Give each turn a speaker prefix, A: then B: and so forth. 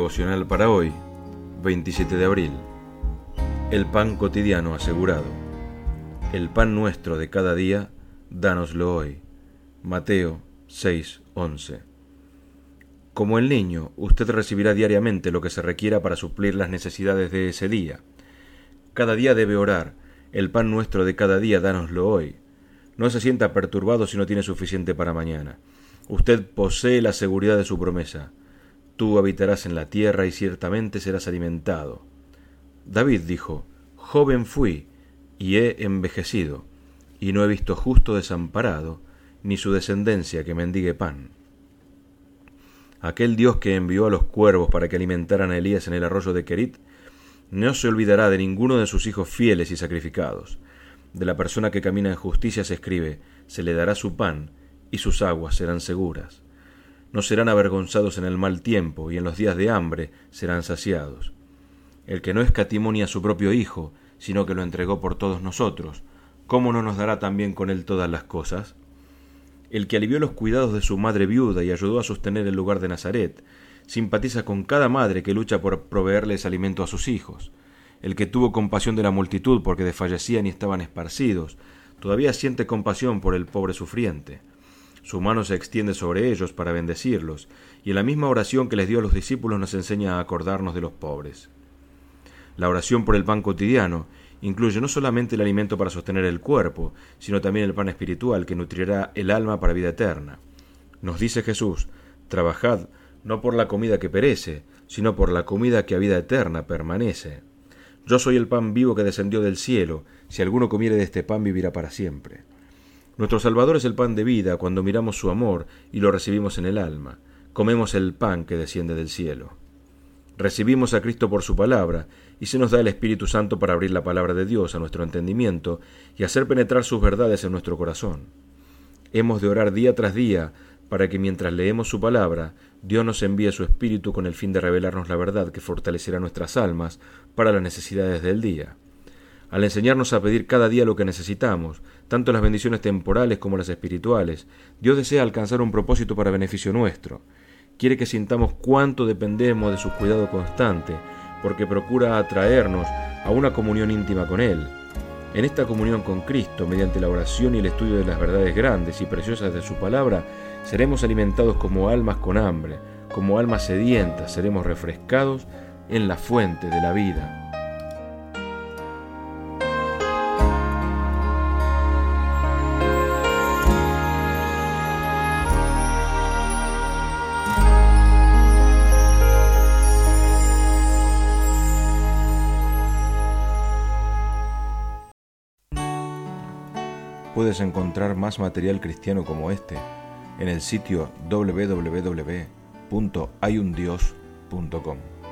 A: Devocional para hoy, 27 de abril. El pan cotidiano asegurado. El pan nuestro de cada día, dánoslo hoy. Mateo 6:11. Como el niño, usted recibirá diariamente lo que se requiera para suplir las necesidades de ese día. Cada día debe orar: el pan nuestro de cada día, dánoslo hoy. No se sienta perturbado si no tiene suficiente para mañana. Usted posee la seguridad de su promesa. Tú habitarás en la tierra y ciertamente serás alimentado. David dijo: joven fui y he envejecido, y no he visto justo desamparado, ni su descendencia que mendigue pan. Aquel Dios que envió a los cuervos para que alimentaran a Elías en el arroyo de Querit, no se olvidará de ninguno de sus hijos fieles y sacrificados. De la persona que camina en justicia se escribe: se le dará su pan, y sus aguas serán seguras. No serán avergonzados en el mal tiempo, y en los días de hambre serán saciados. El que no escatimó ni a su propio Hijo, sino que lo entregó por todos nosotros, ¿cómo no nos dará también con él todas las cosas? El que alivió los cuidados de su madre viuda y ayudó a sostener el lugar de Nazaret, simpatiza con cada madre que lucha por proveerles alimento a sus hijos. El que tuvo compasión de la multitud porque desfallecían y estaban esparcidos, todavía siente compasión por el pobre sufriente. Su mano se extiende sobre ellos para bendecirlos, y en la misma oración que les dio a los discípulos nos enseña a acordarnos de los pobres. La oración por el pan cotidiano incluye no solamente el alimento para sostener el cuerpo, sino también el pan espiritual que nutrirá el alma para vida eterna. Nos dice Jesús: trabajad no por la comida que perece, sino por la comida que a vida eterna permanece. Yo soy el pan vivo que descendió del cielo. Si alguno comiere de este pan, vivirá para siempre. Nuestro Salvador es el pan de vida cuando miramos su amor y lo recibimos en el alma. Comemos el pan que desciende del cielo. Recibimos a Cristo por su palabra, y se nos da el Espíritu Santo para abrir la palabra de Dios a nuestro entendimiento y hacer penetrar sus verdades en nuestro corazón. Hemos de orar día tras día para que mientras leemos su palabra, Dios nos envíe su Espíritu con el fin de revelarnos la verdad que fortalecerá nuestras almas para las necesidades del día. Al enseñarnos a pedir cada día lo que necesitamos, tanto las bendiciones temporales como las espirituales, Dios desea alcanzar un propósito para beneficio nuestro. Quiere que sintamos cuánto dependemos de su cuidado constante, porque procura atraernos a una comunión íntima con Él. En esta comunión con Cristo, mediante la oración y el estudio de las verdades grandes y preciosas de su palabra, seremos alimentados como almas con hambre, como almas sedientas, seremos refrescados en la fuente de la vida. Puedes encontrar más material cristiano como este en el sitio www.hayundios.com.